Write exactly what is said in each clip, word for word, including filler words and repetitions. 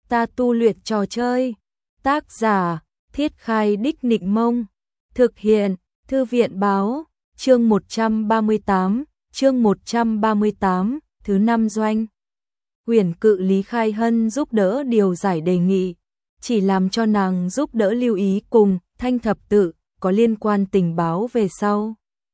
ta tu luyện trò chơi. Tác giả, Thiết Khai Đích Nịnh Mông. Thực hiện, Thư viện Báo. Chương một trăm ba mươi tám, chương một trăm ba mươi tám, thứ năm doanh. Huyền cự Lý Khai Hân giúp đỡ điều giải đề nghị, chỉ làm cho nàng giúp đỡ lưu ý cùng Thanh Thập Tự có liên quan tình báo về sau.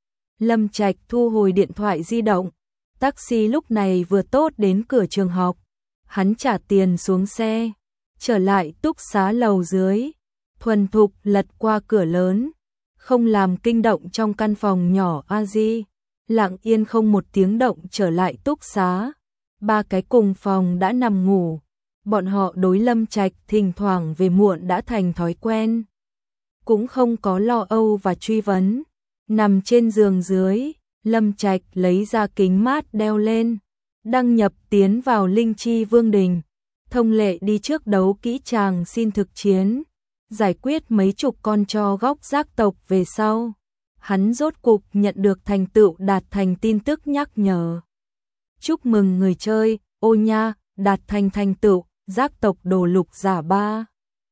Lâm Trạch thu hồi điện thoại di động, taxi lúc này vừa tốt đến cửa trường học, hắn trả tiền xuống xe, trở lại túc xá lầu dưới, thuần thục lật qua cửa lớn, không làm kinh động trong căn phòng nhỏ a di, lặng yên không một tiếng động trở lại túc xá. Ba cái cùng phòng đã nằm ngủ, bọn họ đối Lâm Trạch thỉnh thoảng về muộn đã thành thói quen, cũng không có lo âu và truy vấn. Nằm trên giường dưới, Lâm Trạch lấy ra kính mát đeo lên, đăng nhập tiến vào Linh Chi Vương Đình, thông lệ đi trước đấu kỹ tràng xin thực chiến, giải quyết mấy chục con tro góc giác tộc về sau. Hắn rốt cục nhận được thành tựu đạt thành tin tức nhắc nhở. Chúc mừng người chơi, ô nha, đạt thành thành tựu, giác tộc đồ lục giả ba.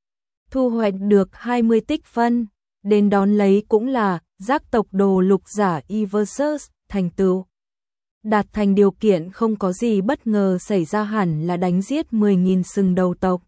Thu hoạch được hai mươi tích phân, đến đón lấy cũng là giác tộc đồ lục giả E versus thành tựu. Đạt thành điều kiện không có gì bất ngờ xảy ra hẳn là đánh giết mười nghìn sừng đầu tộc.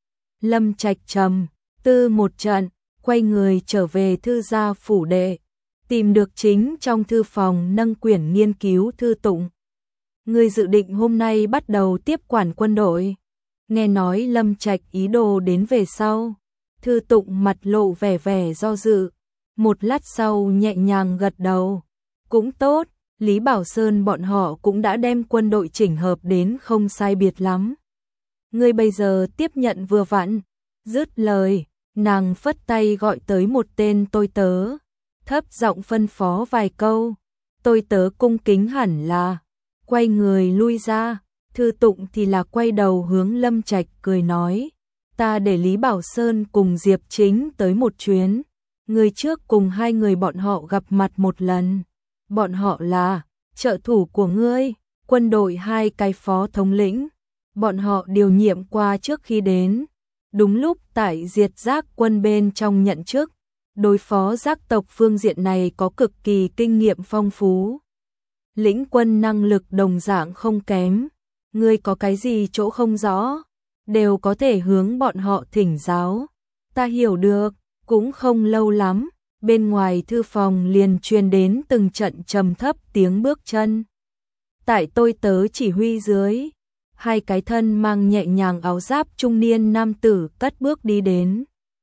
Lâm Trạch trầm tư một trận, quay người trở về thư gia phủ đệ, tìm được chính trong thư phòng nâng quyển nghiên cứu thư tụng. Người dự định hôm nay bắt đầu tiếp quản quân đội. Nghe nói Lâm Trạch ý đồ đến về sau, thư tụng mặt lộ vẻ vẻ do dự, một lát sau nhẹ nhàng gật đầu. Cũng tốt, Lý Bảo Sơn bọn họ cũng đã đem quân đội chỉnh hợp đến không sai biệt lắm. Ngươi bây giờ tiếp nhận vừa vặn. Dứt lời, nàng phất tay gọi tới một tên tôi tớ, thấp giọng phân phó vài câu. Tôi tớ cung kính hẳn là quay người lui ra, thư tụng thì là quay đầu hướng Lâm Trạch cười nói, ta để Lý Bảo Sơn cùng Diệp Chính tới một chuyến, người trước cùng hai người bọn họ gặp mặt một lần, bọn họ là trợ thủ của ngươi, quân đội hai cái phó thống lĩnh, bọn họ điều nhiệm qua trước khi đến, đúng lúc tại diệt giác quân bên trong nhận chức, đối phó giác tộc phương diện này có cực kỳ kinh nghiệm phong phú. Lĩnh quân năng lực đồng dạng không kém, ngươi có cái gì chỗ không rõ, đều có thể hướng bọn họ thỉnh giáo. Ta hiểu được, cũng không lâu lắm, bên ngoài thư phòng liền truyền đến từng trận trầm thấp tiếng bước chân. Tại tôi tớ chỉ huy dưới, hai cái thân mang nhẹ nhàng áo giáp trung niên nam tử cất bước đi đến.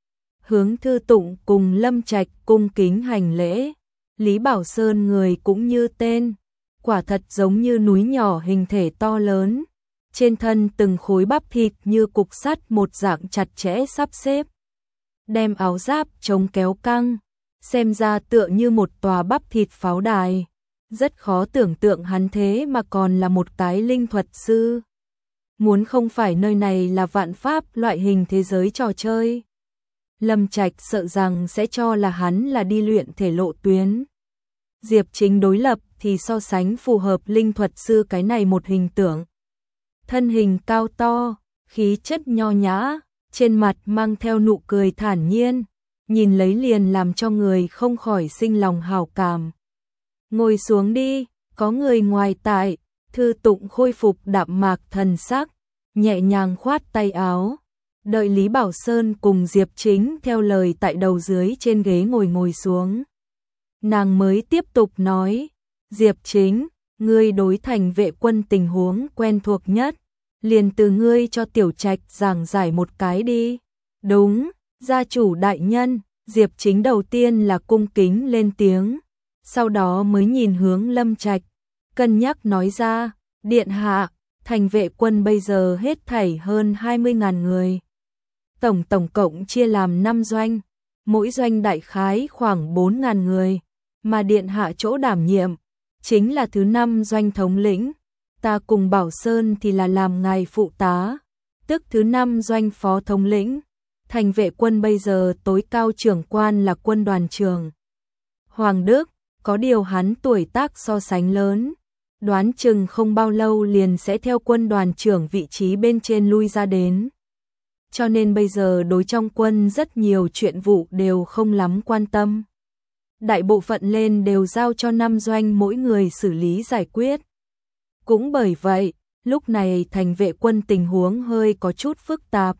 Hướng thư tụng cùng Lâm Trạch cung kính hành lễ, Lý Bảo Sơn người cũng như tên, quả thật giống như núi nhỏ hình thể to lớn, trên thân từng khối bắp thịt như cục sắt một dạng chặt chẽ sắp xếp. Đem áo giáp chống kéo căng, xem ra tựa như một tòa bắp thịt pháo đài, rất khó tưởng tượng hắn thế mà còn là một cái linh thuật sư. Muốn không phải nơi này là vạn pháp loại hình thế giới trò chơi, Lâm Trạch sợ rằng sẽ cho là hắn là đi luyện thể lộ tuyến. Diệp Chính đối lập thì so sánh phù hợp linh thuật sư cái này một hình tượng. Thân hình cao to, khí chất nho nhã, trên mặt mang theo nụ cười thản nhiên, nhìn lấy liền làm cho người không khỏi sinh lòng hảo cảm. Ngồi xuống đi, có người ngoài tại, thư tụng khôi phục đạm mạc thần sắc, nhẹ nhàng khoát tay áo, đợi Lý Bảo Sơn cùng Diệp Chính theo lời tại đầu dưới trên ghế ngồi ngồi xuống. Nàng mới tiếp tục nói, Diệp Chính, ngươi đối thành vệ quân tình huống quen thuộc nhất, liền từ ngươi cho Tiểu Trạch giảng giải một cái đi. Đúng, gia chủ đại nhân, Diệp Chính đầu tiên là cung kính lên tiếng, sau đó mới nhìn hướng Lâm Trạch, cân nhắc nói ra, điện hạ, thành vệ quân bây giờ hết thảy hơn hai mươi nghìn người. Tổng tổng cộng chia làm năm doanh, mỗi doanh đại khái khoảng bốn nghìn người, mà điện hạ chỗ đảm nhiệm chính là thứ năm doanh thống lĩnh, ta cùng Bảo Sơn thì là làm ngài phụ tá, tức thứ năm doanh phó thống lĩnh. Thành vệ quân bây giờ tối cao trưởng quan là quân đoàn trưởng Hoàng Đức, có điều hắn tuổi tác so sánh lớn, đoán chừng không bao lâu liền sẽ theo quân đoàn trưởng vị trí bên trên lui ra đến. cho nên bây giờ đối trong quân rất nhiều chuyện vụ đều không lắm quan tâm. Đại bộ phận lên đều giao cho năm doanh mỗi người xử lý giải quyết. Cũng bởi vậy, lúc này thành vệ quân tình huống hơi có chút phức tạp.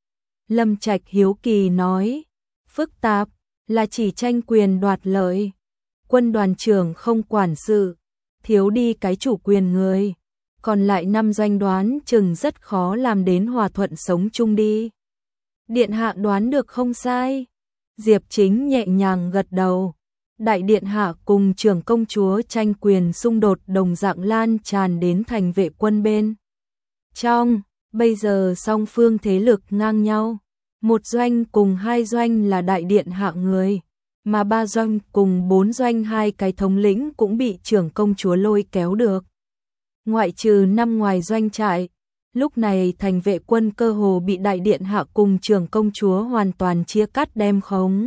Lâm Trạch hiếu kỳ nói, phức tạp là chỉ tranh quyền đoạt lợi. Quân đoàn trưởng không quản sự, thiếu đi cái chủ quyền người. Còn lại năm doanh đoán chừng rất khó làm đến hòa thuận sống chung đi. Điện hạ đoán được không sai. Diệp Chính nhẹ nhàng gật đầu. Đại điện hạ cùng trưởng công chúa tranh quyền xung đột đồng dạng lan tràn đến thành vệ quân bên trong. Bây giờ song phương thế lực ngang nhau. Một doanh cùng hai doanh là đại điện hạ người, mà ba doanh cùng bốn doanh hai cái thống lĩnh cũng bị trưởng công chúa lôi kéo được. Ngoại trừ năm ngoài doanh trại, lúc này thành vệ quân cơ hồ bị đại điện hạ cùng trưởng công chúa hoàn toàn chia cắt đem khống.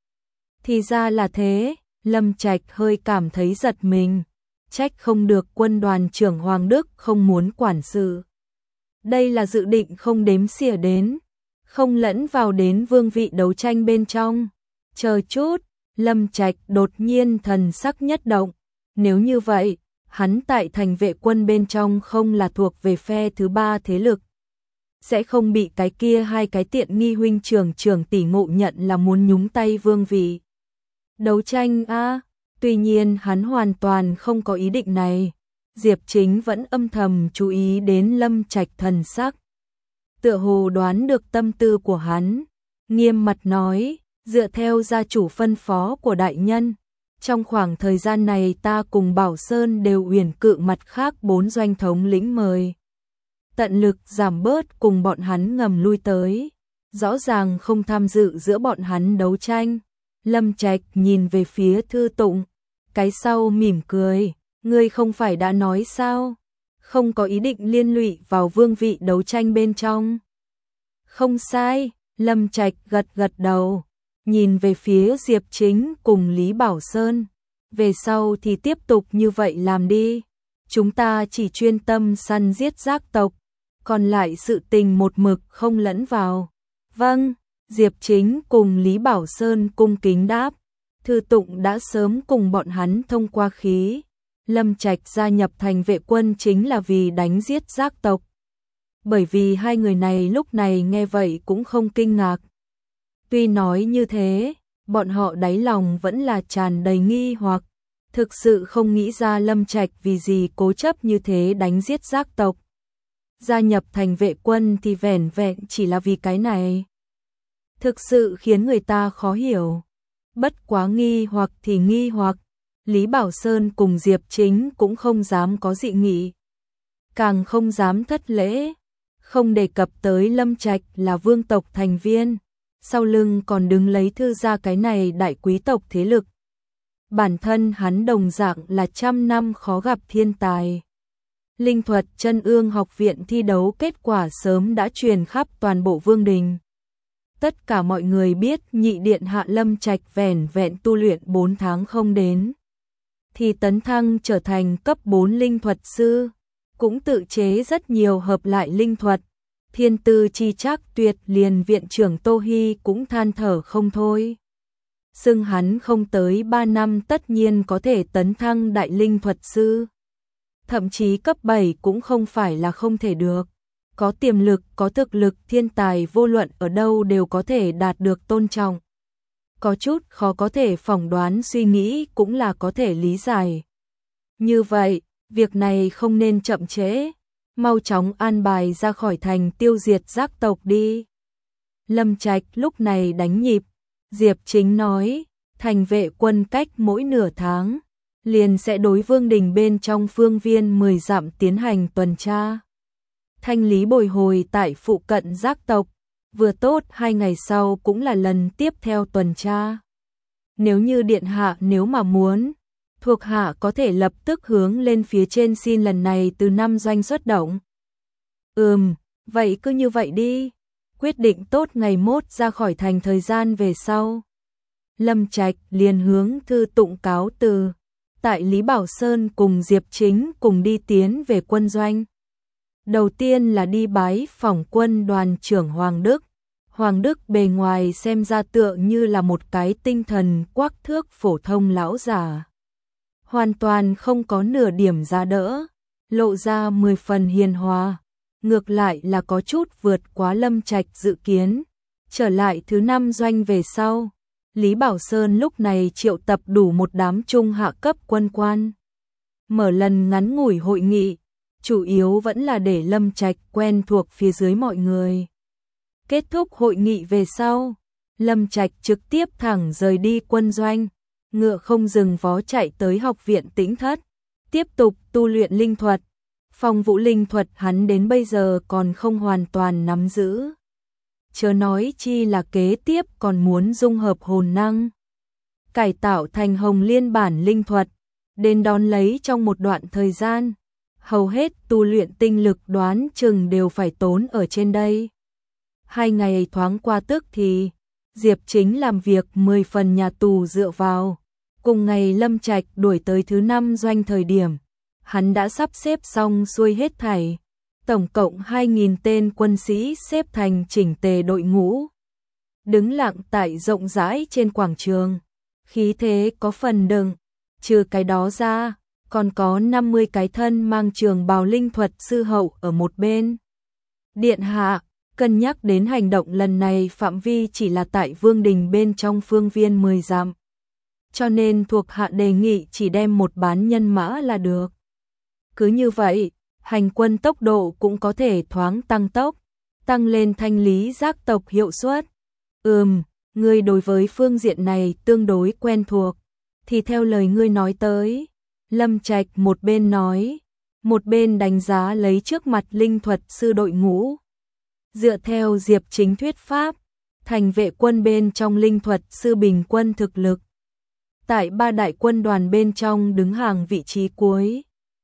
Thì ra là thế, Lâm Trạch hơi cảm thấy giật mình, trách không được quân đoàn trưởng Hoàng Đức không muốn quản sự. Đây là dự định không đếm xỉa đến, không lẫn vào đến vương vị đấu tranh bên trong. Chờ chút, Lâm Trạch đột nhiên thần sắc nhất động, nếu như vậy, hắn tại thành vệ quân bên trong không là thuộc về phe thứ ba thế lực. Sẽ không bị cái kia hai cái tiện nghi huynh trưởng trưởng tỷ ngộ nhận là muốn nhúng tay vương vị. Đấu tranh a à, tuy nhiên hắn hoàn toàn không có ý định này. Diệp Chính vẫn âm thầm chú ý đến Lâm Trạch thần sắc. Tựa hồ đoán được tâm tư của hắn, nghiêm mặt nói, dựa theo gia chủ phân phó của đại nhân. Trong khoảng thời gian này ta cùng Bảo Sơn đều uyển cự mặt khác bốn doanh thống lĩnh mời. Tận lực giảm bớt cùng bọn hắn ngầm lui tới. Rõ ràng không tham dự giữa bọn hắn đấu tranh. Lâm Trạch nhìn về phía Thư Tụng. Cái sau mỉm cười. Ngươi không phải đã nói sao? Không có ý định liên lụy vào vương vị đấu tranh bên trong. Không sai, Lâm Trạch gật gật đầu. Nhìn về phía Diệp Chính cùng Lý Bảo Sơn. Về sau thì tiếp tục như vậy làm đi. Chúng ta chỉ chuyên tâm săn giết giác tộc. Còn lại sự tình một mực không lẫn vào. Vâng, Diệp Chính cùng Lý Bảo Sơn cung kính đáp. Thư Tụng đã sớm cùng bọn hắn thông qua khí. Lâm Trạch gia nhập thành vệ quân chính là vì đánh giết giác tộc. Bởi vì hai người này lúc này nghe vậy cũng không kinh ngạc. Tuy nói như thế, bọn họ đáy lòng vẫn là tràn đầy nghi hoặc, thực sự không nghĩ ra Lâm Trạch vì gì cố chấp như thế đánh giết giác tộc. Gia nhập thành vệ quân thì vẻn vẹn chỉ là vì cái này. Thực sự khiến người ta khó hiểu. Bất quá nghi hoặc thì nghi hoặc, Lý Bảo Sơn cùng Diệp Chính cũng không dám có dị nghị. Càng không dám thất lễ, không đề cập tới Lâm Trạch là vương tộc thành viên. Sau lưng còn đứng lấy thư ra cái này đại quý tộc thế lực. Bản thân hắn đồng dạng là trăm năm khó gặp thiên tài. Linh thuật chân ương học viện thi đấu kết quả sớm đã truyền khắp toàn bộ vương đình. Tất cả mọi người biết nhị điện hạ Lâm Trạch vẻn vẹn tu luyện bốn tháng không đến. Thì tấn thăng trở thành cấp bốn linh thuật sư. Cũng tự chế rất nhiều hợp lại linh thuật. Thiên tư chi chắc tuyệt, liền viện trưởng Tô Hy cũng than thở không thôi. Xưng hắn không tới ba năm tất nhiên có thể tấn thăng đại linh thuật sư. Thậm chí cấp bảy cũng không phải là không thể được. Có tiềm lực, có thực lực, thiên tài vô luận ở đâu đều có thể đạt được tôn trọng. Có chút khó có thể phỏng đoán suy nghĩ cũng là có thể lý giải. Như vậy, việc này không nên chậm trễ. Mau chóng an bài ra khỏi thành tiêu diệt giác tộc đi. Lâm Trạch lúc này đánh nhịp. Diệp Chính nói, thành vệ quân cách mỗi nửa tháng, liền sẽ đối vương đình bên trong phương viên mười dặm tiến hành tuần tra. Thanh lý bồi hồi tại phụ cận giác tộc, vừa tốt hai ngày sau cũng là lần tiếp theo tuần tra. Nếu như điện hạ nếu mà muốn, thuộc hạ có thể lập tức hướng lên phía trên xin lần này từ năm doanh xuất động. Ừm, vậy cứ như vậy đi. Quyết định tốt ngày mốt ra khỏi thành thời gian về sau. Lâm Trạch liền hướng Thư Tụng cáo từ. Tại Lý Bảo Sơn cùng Diệp Chính cùng đi tiến về quân doanh. Đầu tiên là đi bái phỏng quân đoàn trưởng Hoàng Đức. Hoàng Đức bề ngoài xem ra tựa như là một cái tinh thần quắc thước phổ thông lão già. Hoàn toàn không có nửa điểm giá đỡ, lộ ra mười phần hiền hòa. Ngược lại là có chút vượt quá Lâm Trạch dự kiến. Trở lại thứ năm doanh về sau, Lý Bảo Sơn lúc này triệu tập đủ một đám trung hạ cấp quân quan. Mở lần ngắn ngủi hội nghị, chủ yếu vẫn là để Lâm Trạch quen thuộc phía dưới mọi người. Kết thúc hội nghị về sau, Lâm Trạch trực tiếp thẳng rời đi quân doanh, ngựa không dừng vó chạy tới học viện Tĩnh Thất, tiếp tục tu luyện linh thuật. Phong vũ linh thuật hắn đến bây giờ còn không hoàn toàn nắm giữ. Chớ nói chi là kế tiếp còn muốn dung hợp hồn năng, cải tạo thành hồng liên bản linh thuật, đến đón lấy trong một đoạn thời gian. Hầu hết tu luyện tinh lực đoán chừng đều phải tốn ở trên đây. Hai ngày thoáng qua tức thì, Diệp Chính làm việc mười phần nhà tù dựa vào. Cùng ngày Lâm Trạch đuổi tới thứ năm doanh thời điểm, hắn đã sắp xếp xong xuôi hết thảy. Tổng cộng hai nghìn tên quân sĩ xếp thành chỉnh tề đội ngũ. Đứng lặng tại rộng rãi trên quảng trường. Khí thế có phần đừng. Trừ cái đó ra, còn có năm mươi cái thân mang trường bào linh thuật sư hậu ở một bên. Điện hạ, cân nhắc đến hành động lần này phạm vi chỉ là tại Vương Đình bên trong phương viên mười dặm. Cho nên thuộc hạ đề nghị chỉ đem một bán nhân mã là được. Cứ như vậy, hành quân tốc độ cũng có thể thoáng tăng tốc, tăng lên thanh lý giác tộc hiệu suất. Ừm, ngươi đối với phương diện này tương đối quen thuộc, thì theo lời ngươi nói tới. Lâm Trạch một bên nói, một bên đánh giá lấy trước mặt linh thuật sư đội ngũ. Dựa theo Diệp Chính thuyết pháp, thành vệ quân bên trong linh thuật sư bình quân thực lực, tại ba đại quân đoàn bên trong đứng hàng vị trí cuối.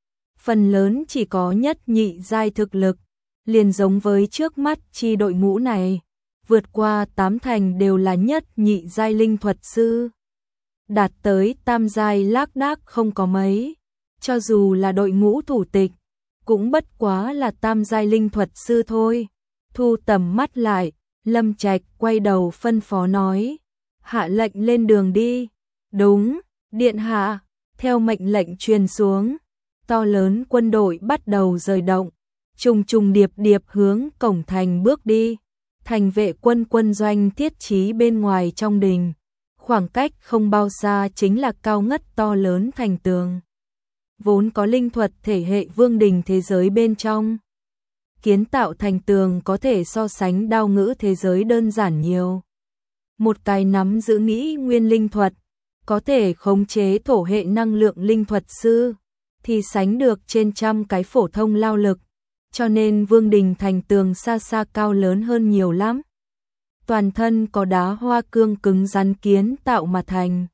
Phần lớn chỉ có nhất nhị giai thực lực, liền giống với trước mắt chi đội ngũ này, vượt qua tám thành đều là nhất nhị giai linh thuật sư. Đạt tới tam giai lác đác không có mấy, cho dù là đội ngũ thủ tịch, cũng bất quá là tam giai linh thuật sư thôi. Thu tầm mắt lại, Lâm Trạch quay đầu phân phó nói, hạ lệnh lên đường đi. Đúng, điện hạ. Theo mệnh lệnh truyền xuống, to lớn quân đội bắt đầu rời động, trùng trùng điệp điệp hướng cổng thành bước đi. Thành vệ quân quân doanh thiết trí bên ngoài trong đình, khoảng cách không bao xa chính là cao ngất to lớn thành tường. Vốn có linh thuật thể hệ vương đình thế giới bên trong, kiến tạo thành tường có thể so sánh đao ngữ thế giới đơn giản nhiều. Một cái nắm giữ nghĩ nguyên linh thuật, có thể khống chế thổ hệ năng lượng linh thuật sư, thì sánh được trên trăm cái phổ thông lao lực, cho nên vương đình thành tường xa xa cao lớn hơn nhiều lắm. Toàn thân có đá hoa cương cứng rắn kiến tạo mà thành.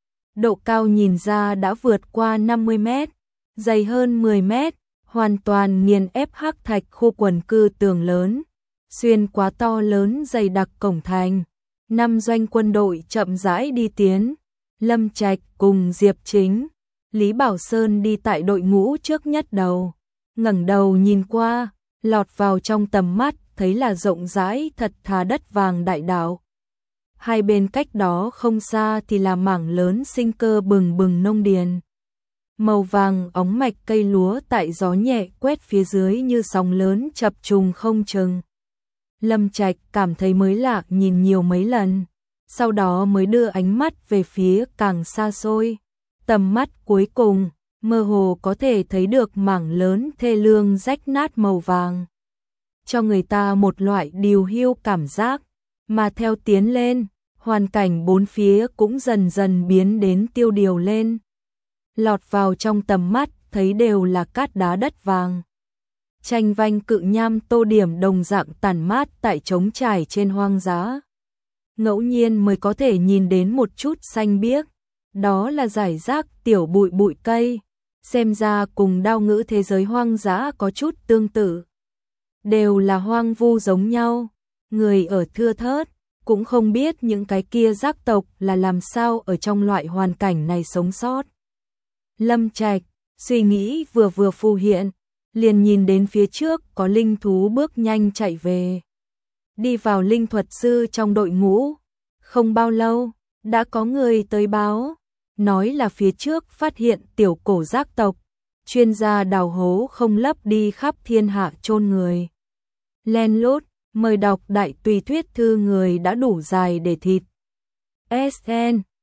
Độ cao nhìn ra đã vượt qua năm mươi mét, dày hơn mười mét, hoàn toàn nghiền ép hắc thạch khu quần cư tường lớn, xuyên quá to lớn dày đặc cổng thành. Năm doanh quân đội chậm rãi đi tiến, Lâm Trạch cùng Diệp Chính, Lý Bảo Sơn đi tại đội ngũ trước nhất đầu, ngẩng đầu nhìn qua, lọt vào trong tầm mắt thấy là rộng rãi thật thà đất vàng đại đạo. Hai bên cách đó không xa thì là mảng lớn sinh cơ bừng bừng nông điền. Màu vàng óng mạch cây lúa tại gió nhẹ quét phía dưới như sóng lớn chập trùng không chừng. Lâm Trạch cảm thấy mới lạ nhìn nhiều mấy lần, sau đó mới đưa ánh mắt về phía càng xa xôi. Tầm mắt cuối cùng, mơ hồ có thể thấy được mảng lớn thê lương rách nát màu vàng, cho người ta một loại điều hiu cảm giác. Mà theo tiến lên, hoàn cảnh bốn phía cũng dần dần biến đến tiêu điều lên. Lọt vào trong tầm mắt thấy đều là cát đá đất vàng. Tranh vanh cự nham tô điểm đồng dạng tàn mát tại trống trải trên hoang dã. Ngẫu nhiên mới có thể nhìn đến một chút xanh biếc, đó là rải rác tiểu bụi bụi cây, xem ra cùng đao ngữ thế giới hoang dã có chút tương tự. Đều là hoang vu giống nhau, người ở thưa thớt, cũng không biết những cái kia giác tộc là làm sao ở trong loại hoàn cảnh này sống sót. Lâm Trạch, suy nghĩ vừa vừa phù hiện, liền nhìn đến phía trước có linh thú bước nhanh chạy về. đi vào linh thuật sư trong đội ngũ. Không bao lâu, đã có người tới báo, nói là phía trước phát hiện tiểu cổ giác tộc, chuyên gia đào hố không lấp đi khắp thiên hạ chôn người. Len lút, mời đọc đại tùy thuyết thư người đã đủ dài để thịt. ét en